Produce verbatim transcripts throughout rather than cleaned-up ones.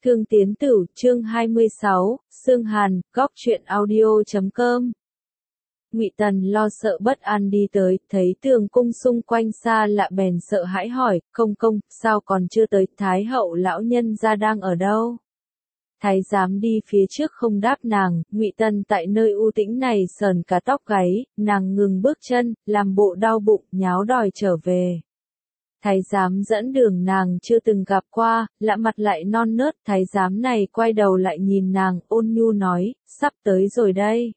Thương Tiến Tử, chương hai mươi sáu, Sương Hàn, góc truyện audio chấm com. Ngụy Tần lo sợ bất an đi tới, thấy tường cung xung quanh xa lạ bèn sợ hãi hỏi, công công, sao còn chưa tới, Thái hậu lão nhân gia đang ở đâu? Thái giám đi phía trước không đáp nàng, Ngụy Tần tại nơi u tĩnh này sờn cả tóc gáy, nàng ngừng bước chân, làm bộ đau bụng, nháo đòi trở về. Thái giám dẫn đường nàng chưa từng gặp qua, lạ mặt lại non nớt, thái giám này quay đầu lại nhìn nàng, ôn nhu nói, sắp tới rồi đây.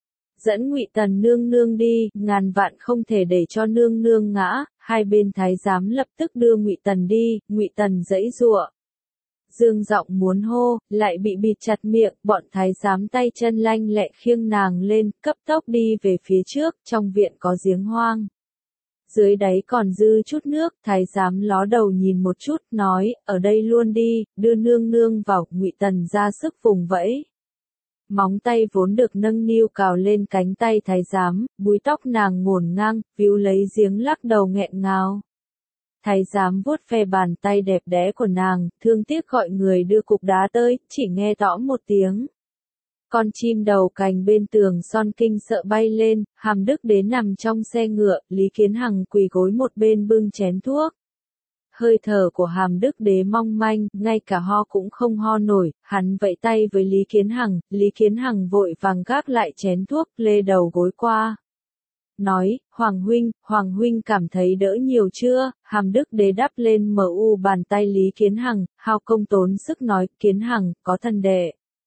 Dẫn Ngụy Tần nương nương đi, ngàn vạn không thể để cho nương nương ngã, hai bên thái giám lập tức đưa Ngụy Tần đi, Ngụy Tần giãy giụa. Dương giọng muốn hô, lại bị bịt chặt miệng, bọn thái giám tay chân lanh lẹ khiêng nàng lên, cấp tốc đi về phía trước, trong viện có giếng hoang. Dưới đáy còn dư chút nước, thái giám ló đầu nhìn một chút, nói, ở đây luôn đi, đưa nương nương vào, Ngụy Tần ra sức vùng vẫy. Móng tay vốn được nâng niu cào lên cánh tay thái giám, búi tóc nàng ngổn ngang, víu lấy giếng lắc đầu nghẹn ngào. Thái giám vuốt ve bàn tay đẹp đẽ của nàng, thương tiếc gọi người đưa cục đá tới, chỉ nghe rõ một tiếng. Con chim đầu cành bên tường son kinh sợ bay lên, Hàm Đức Đế nằm trong xe ngựa, Lý Kiến Hằng quỳ gối một bên bưng chén thuốc. Hơi thở của Hàm Đức Đế mong manh, ngay cả ho cũng không ho nổi, hắn vẫy tay với Lý Kiến Hằng, Lý Kiến Hằng vội vàng gác lại chén thuốc, lê đầu gối qua. Nói, Hoàng huynh, Hoàng huynh cảm thấy đỡ nhiều chưa? Hàm Đức Đế đắp lên mờ u bàn tay Lý Kiến Hằng, hao công tốn sức nói, Kiến Hằng, có thần đệ.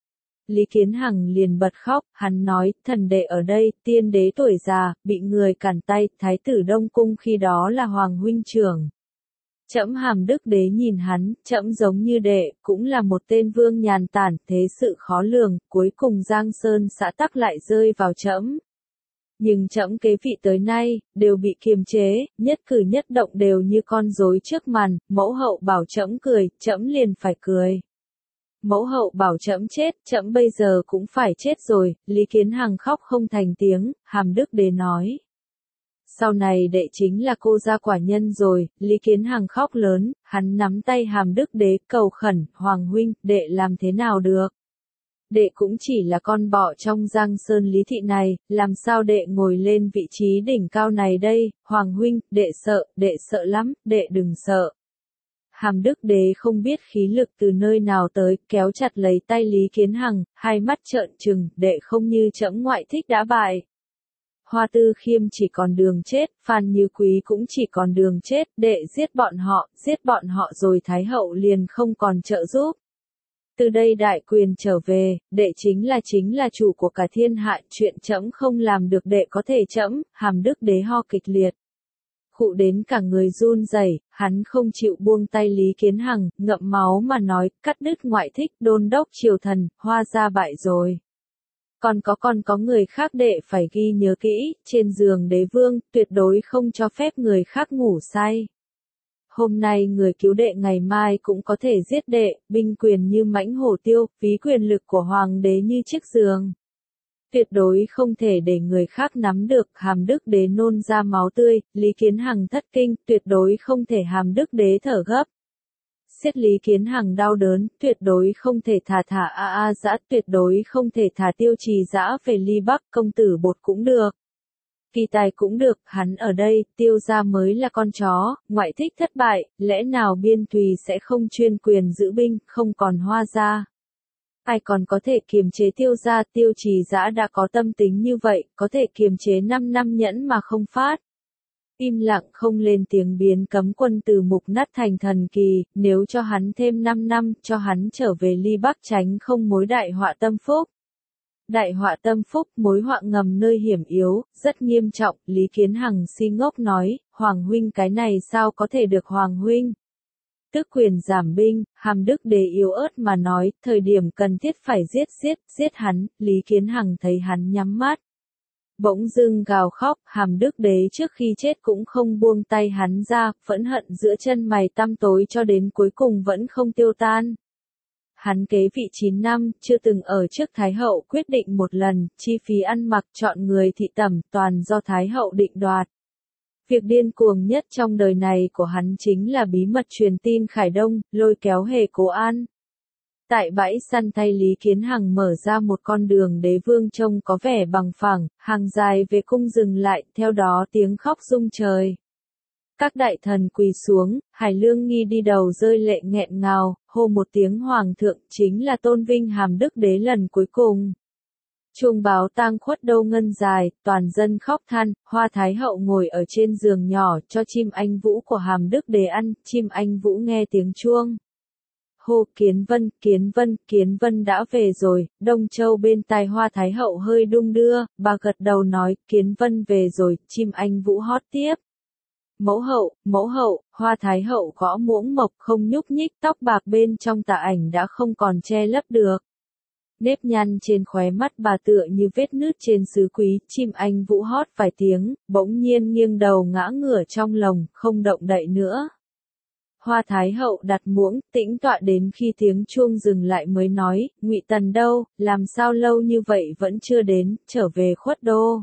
Lý Kiến Hằng liền bật khóc, hắn nói, thần đệ ở đây, tiên đế tuổi già, bị người cản tay, thái tử Đông Cung khi đó là Hoàng huynh trưởng. Trẫm Hàm Đức Đế nhìn hắn, trẫm giống như đệ, cũng là một tên vương nhàn tản, thế sự khó lường, cuối cùng Giang Sơn xã tắc lại rơi vào trẫm. Nhưng trẫm kế vị tới nay, đều bị kiềm chế, nhất cử nhất động đều như con rối trước màn, mẫu hậu bảo trẫm cười, trẫm liền phải cười. Mẫu hậu bảo trẫm chết, trẫm bây giờ cũng phải chết rồi, Lý Kiến Hằng khóc không thành tiếng, Hàm Đức Đế nói. Sau này đệ chính là cô gia quả nhân rồi, Lý Kiến Hằng khóc lớn, hắn nắm tay Hàm Đức Đế cầu khẩn, Hoàng huynh, đệ làm thế nào được? Đệ cũng chỉ là con bọ trong Giang Sơn Lý thị này, làm sao đệ ngồi lên vị trí đỉnh cao này đây, Hoàng huynh, đệ sợ, đệ sợ lắm, đệ đừng sợ. Hàm Đức Đế không biết khí lực từ nơi nào tới, kéo chặt lấy tay Lý Kiến Hằng, hai mắt trợn trừng, đệ không như trẫm ngoại thích đã bại. Hoa Tư Khiêm chỉ còn đường chết, Phan Như Quý cũng chỉ còn đường chết, đệ giết bọn họ, giết bọn họ rồi Thái hậu liền không còn trợ giúp. Từ đây đại quyền trở về, đệ chính là chính là chủ của cả thiên hạ, chuyện trẫm không làm được đệ có thể trẫm, Hàm Đức Đế ho kịch liệt. Khụ đến cả người run rẩy, hắn không chịu buông tay Lý Kiến Hằng, ngậm máu mà nói, cắt đứt ngoại thích, đôn đốc triều thần, Hoa gia bại rồi. Còn có còn có người khác đệ phải ghi nhớ kỹ, trên giường đế vương, tuyệt đối không cho phép người khác ngủ say. Hôm nay người cứu đệ ngày mai cũng có thể giết đệ, binh quyền như mãnh hổ tiêu, ví quyền lực của hoàng đế như chiếc giường. Tuyệt đối không thể để người khác nắm được, Hàm Đức Đế nôn ra máu tươi, Lý Kiến Hằng thất kinh, tuyệt đối không thể Hàm Đức Đế thở gấp. Siết Lý Kiến Hằng đau đớn, tuyệt đối không thể thả thả a a dã, tuyệt đối không thể thả Tiêu Trì dã về ly Bắc, công tử Bột cũng được. Kỳ tài cũng được, hắn ở đây, Tiêu gia mới là con chó, ngoại thích thất bại, lẽ nào Biên Thùy sẽ không chuyên quyền giữ binh, không còn Hoa gia. Ai còn có thể kiềm chế Tiêu gia, Tiêu Trì dã đã có tâm tính như vậy, có thể kiềm chế năm năm nhẫn mà không phát. Im lặng không lên tiếng biến cấm quân từ mục nát thành thần kỳ, nếu cho hắn thêm năm năm, cho hắn trở về ly Bắc tránh không mối đại họa tâm phúc. Đại họa tâm phúc, mối họa ngầm nơi hiểm yếu, rất nghiêm trọng, Lý Kiến Hằng si ngốc nói, Hoàng huynh cái này sao có thể được Hoàng huynh? Tước quyền giảm binh, Hàm Đức Đế yếu ớt mà nói, thời điểm cần thiết phải giết giết, giết hắn, Lý Kiến Hằng thấy hắn nhắm mắt. Bỗng dưng gào khóc, Hàm Đức Đế trước khi chết cũng không buông tay hắn ra, phẫn hận giữa chân mày tăm tối cho đến cuối cùng vẫn không tiêu tan. Hắn kế vị chín năm, chưa từng ở trước Thái hậu quyết định một lần, chi phí ăn mặc chọn người thị tẩm toàn do Thái hậu định đoạt. Việc điên cuồng nhất trong đời này của hắn chính là bí mật truyền tin Khải Đông, lôi kéo Hề Cố An. Tại bãi săn thay Lý Kiến Hằng mở ra một con đường đế vương trông có vẻ bằng phẳng, hàng dài về cung dừng lại, theo đó tiếng khóc rung trời. Các đại thần quỳ xuống, Hải Lương Nghi đi đầu rơi lệ nghẹn ngào, hô một tiếng hoàng thượng, chính là tôn vinh hàm đức đế lần cuối cùng. Chuông báo tang khuất đâu ngân dài, toàn dân khóc than, Hoa Thái hậu ngồi ở trên giường nhỏ cho chim anh vũ của hàm đức đế ăn, chim anh vũ nghe tiếng chuông. Hô Kiến Vân, Kiến Vân, Kiến Vân đã về rồi, Đông Châu bên tai Hoa Thái hậu hơi đung đưa, bà gật đầu nói, Kiến Vân về rồi, chim anh vũ hót tiếp. Mẫu hậu, mẫu hậu, Hoa Thái hậu gõ muỗng mộc không nhúc nhích, tóc bạc bên trong tà ảnh đã không còn che lấp được. Nếp nhăn trên khóe mắt bà tựa như vết nứt trên sứ quý, chim anh vũ hót vài tiếng, bỗng nhiên nghiêng đầu ngã ngửa trong lồng, không động đậy nữa. Hoa Thái hậu đặt muỗng, tĩnh tọa đến khi tiếng chuông dừng lại mới nói, Ngụy Tần đâu, làm sao lâu như vậy vẫn chưa đến, trở về Khuất Đô.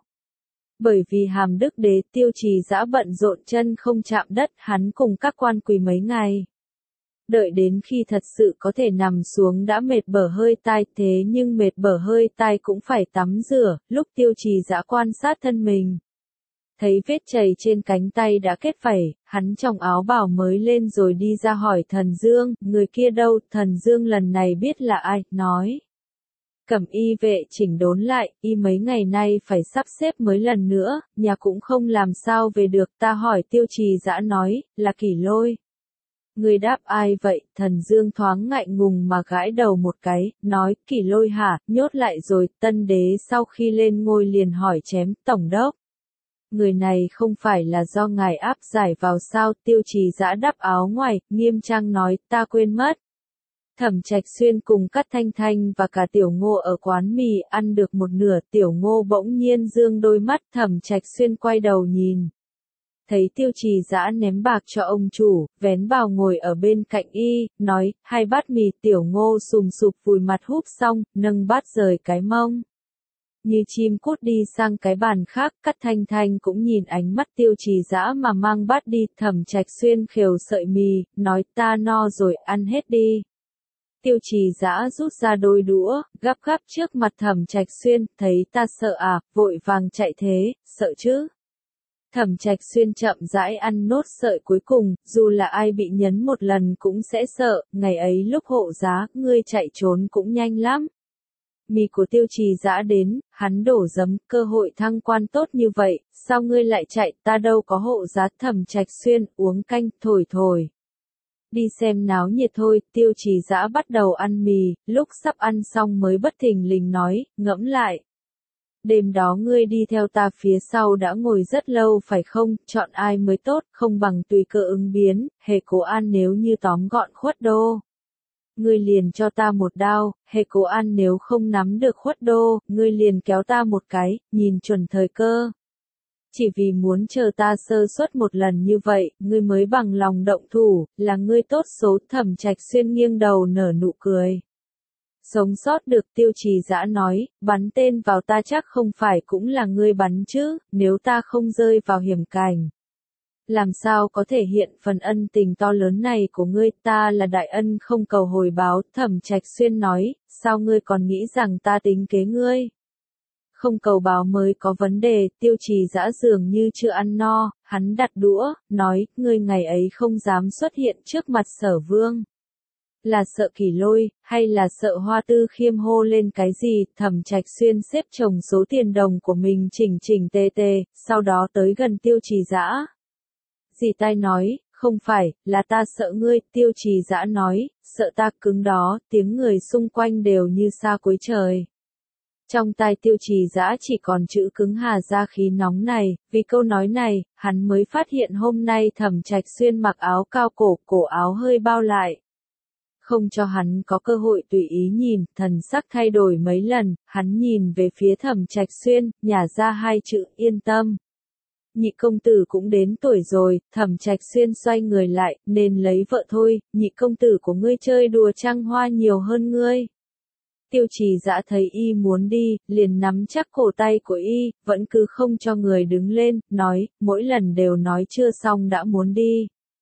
Bởi vì hàm đức đế Tiêu Trì Dã bận rộn chân không chạm đất, hắn cùng các quan quỳ mấy ngày. Đợi đến khi thật sự có thể nằm xuống đã mệt bở hơi tai, thế nhưng mệt bở hơi tai cũng phải tắm rửa, lúc Tiêu Trì Dã quan sát thân mình. Thấy vết chày trên cánh tay đã kết vảy, hắn trong áo bào mới lên rồi đi ra hỏi Thần Dương, người kia đâu, Thần Dương lần này biết là ai, nói. Cẩm y vệ chỉnh đốn lại, y mấy ngày nay phải sắp xếp mới lần nữa, nhà cũng không làm sao về được, ta hỏi Tiêu Trì Dã nói, là Kỷ Lôi. Người đáp ai vậy, Thần Dương thoáng ngại ngùng mà gãi đầu một cái, nói, Kỷ Lôi hả, nhốt lại rồi, tân đế sau khi lên ngôi liền hỏi chém, tổng đốc. Người này không phải là do ngài áp giải vào sao, Tiêu Trì Dã đắp áo ngoài, nghiêm trang nói, ta quên mất. Thẩm Trạch Xuyên cùng Cát Thanh Thanh và cả Tiểu Ngô ở quán mì ăn được một nửa, Tiểu Ngô bỗng nhiên dương đôi mắt, Thẩm Trạch Xuyên quay đầu nhìn. Thấy Tiêu Trì Dã ném bạc cho ông chủ, vén bào ngồi ở bên cạnh y, nói, hai bát mì, Tiểu Ngô sùm sụp vùi mặt húp xong, nâng bát rời cái mông. Như chim cút đi sang cái bàn khác, Cát Thanh Thanh cũng nhìn ánh mắt Tiêu Trì Dã mà mang bát đi, Thẩm Trạch Xuyên khều sợi mì, nói ta no rồi, ăn hết đi. Tiêu Trì Dã rút ra đôi đũa, gắp gắp trước mặt Thẩm Trạch Xuyên, thấy ta sợ à, vội vàng chạy thế, sợ chứ. Thẩm Trạch Xuyên chậm rãi ăn nốt sợi cuối cùng, dù là ai bị nhấn một lần cũng sẽ sợ, ngày ấy lúc hộ giá, ngươi chạy trốn cũng nhanh lắm. Mì của Tiêu Trì Dã đến, hắn đổ giấm, cơ hội thăng quan tốt như vậy, sao ngươi lại chạy, ta đâu có hộ giá, Thẩm Trạch Xuyên, uống canh, thổi thổi. Đi xem náo nhiệt thôi, Tiêu Trì Dã bắt đầu ăn mì, lúc sắp ăn xong mới bất thình lình nói, ngẫm lại. Đêm đó ngươi đi theo ta phía sau đã ngồi rất lâu phải không, chọn ai mới tốt, không bằng tùy cơ ứng biến, Hề Cố An nếu như tóm gọn Khuất Đô. Ngươi liền cho ta một đao, Hề Cố An nếu không nắm được Khuất Đô, ngươi liền kéo ta một cái, nhìn chuẩn thời cơ. Chỉ vì muốn chờ ta sơ suất một lần như vậy, ngươi mới bằng lòng động thủ, là ngươi tốt số, Thẩm Trạch Xuyên nghiêng đầu nở nụ cười. Sống sót được, Tiêu Trì Dã nói, bắn tên vào ta chắc không phải cũng là ngươi bắn chứ, nếu ta không rơi vào hiểm cảnh. Làm sao có thể hiện phần ân tình to lớn này của ngươi, ta là đại ân không cầu hồi báo, Thẩm Trạch Xuyên nói, sao ngươi còn nghĩ rằng ta tính kế ngươi? Không cầu báo mới có vấn đề, Tiêu Trì Dã dường như chưa ăn no, hắn đặt đũa, nói, ngươi ngày ấy không dám xuất hiện trước mặt Sở Vương. Là sợ Kỷ Lôi, hay là sợ Hoa Tư Khiêm hô lên cái gì, Thẩm Trạch Xuyên xếp chồng số tiền đồng của mình chỉnh chỉnh tề tề, sau đó tới gần Tiêu Trì Dã. Dì tai nói, không phải, là ta sợ ngươi, Tiêu Trì Dã nói, sợ ta cứng đó, tiếng người xung quanh đều như sa cuối trời. Trong tai Tiêu Trì Dã chỉ còn chữ cứng hà ra khí nóng này, vì câu nói này, hắn mới phát hiện hôm nay Thẩm Trạch Xuyên mặc áo cao cổ, cổ áo hơi bao lại. Không cho hắn có cơ hội tùy ý nhìn, thần sắc thay đổi mấy lần, hắn nhìn về phía Thẩm Trạch Xuyên, nhả ra hai chữ yên tâm. Nhị công tử cũng đến tuổi rồi, Thẩm Trạch Xuyên xoay người lại, nên lấy vợ thôi, nhị công tử của ngươi chơi đùa trăng hoa nhiều hơn ngươi. Tiêu Trì Dã thấy y muốn đi, liền nắm chắc cổ tay của y, vẫn cứ không cho người đứng lên, nói, mỗi lần đều nói chưa xong đã muốn đi.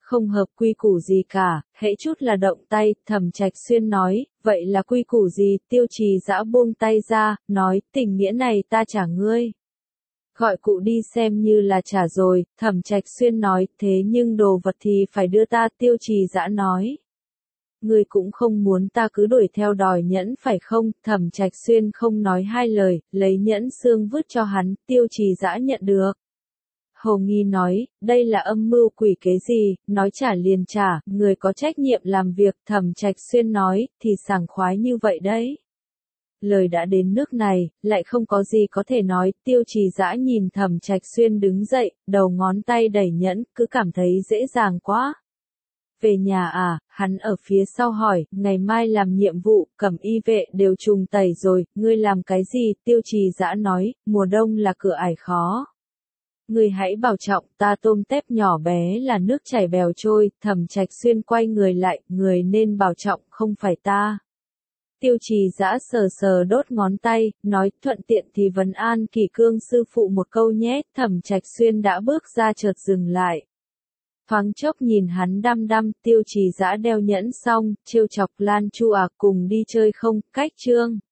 không hợp quy củ gì cả, hễ chút là động tay, Thẩm Trạch Xuyên nói, vậy là quy củ gì, Tiêu Trì Dã buông tay ra, nói, tình nghĩa này ta trả ngươi. Gọi cụ đi xem như là trả rồi, Thẩm Trạch Xuyên nói, thế nhưng đồ vật thì phải đưa ta, Tiêu Trì Dã nói. Ngươi cũng không muốn ta cứ đuổi theo đòi nhẫn phải không, Thẩm Trạch Xuyên không nói hai lời, lấy nhẫn xương vứt cho hắn, Tiêu Trì Dã nhận được. Hồ Nghi nói, đây là âm mưu quỷ kế gì, nói trả liền trả, người có trách nhiệm làm việc, Thẩm Trạch Xuyên nói, thì sảng khoái như vậy đấy. Lời đã đến nước này, lại không có gì có thể nói, Tiêu Trì Dã nhìn Thẩm Trạch Xuyên đứng dậy, đầu ngón tay đẩy nhẫn, cứ cảm thấy dễ dàng quá. Về nhà à, hắn ở phía sau hỏi, ngày mai làm nhiệm vụ, cẩm y vệ đều trùng tẩy rồi, ngươi làm cái gì, Tiêu Trì Dã nói, mùa đông là cửa ải khó. Ngươi hãy bảo trọng, ta tôm tép nhỏ bé là nước chảy bèo trôi, Thẩm Trạch Xuyên quay người lại, người nên bảo trọng, không phải ta. Tiêu Trì Dã sờ sờ đốt ngón tay, nói, thuận tiện thì vấn an Kỷ Cương sư phụ một câu nhé, Thẩm Trạch Xuyên đã bước ra chợt dừng lại. Thoáng chốc nhìn hắn đăm đăm, Tiêu Trì Dã đeo nhẫn xong, trêu chọc Lan Chu à, cùng đi chơi không, cách chương.